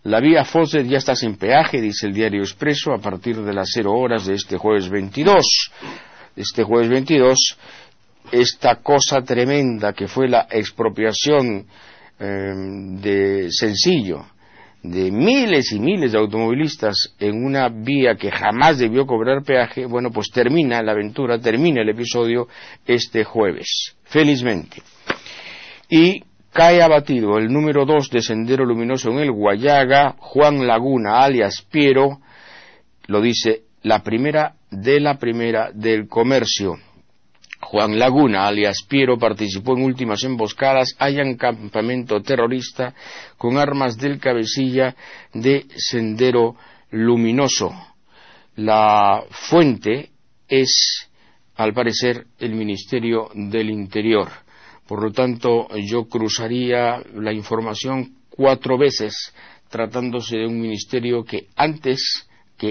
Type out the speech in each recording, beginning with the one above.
La vía Fawcett ya está sin peaje, dice el diario Expreso, a partir de las 0 horas de este jueves 22. Esta cosa tremenda que fue la expropiación de Sencillo, de miles y miles de automovilistas en una vía que jamás debió cobrar peaje, bueno, pues termina la aventura, termina el episodio este jueves, felizmente. Y cae abatido el número 2 de Sendero Luminoso en el Guayaga, Juan Laguna, alias Piero, lo dice la primera del Comercio. Juan Laguna, alias Piero, participó en últimas emboscadas allá en campamento terrorista con armas del cabecilla de Sendero Luminoso. La fuente es, al parecer, el Ministerio del Interior. Por lo tanto, yo cruzaría la información 4 veces, tratándose de un ministerio que antes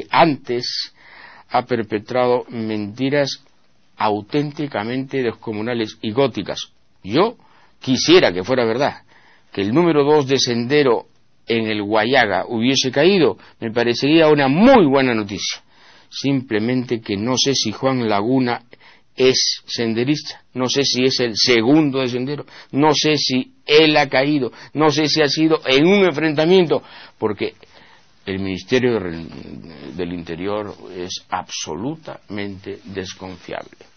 ha perpetrado mentiras auténticamente descomunales y góticas. Yo quisiera que fuera verdad, que el número 2 de Sendero en el Guayaga hubiese caído, me parecería una muy buena noticia. Simplemente que no sé si Juan Laguna es senderista, no sé si es el segundo de Sendero, no sé si él ha caído, no sé si ha sido en un enfrentamiento, porque el Ministerio del Interior es absolutamente desconfiable.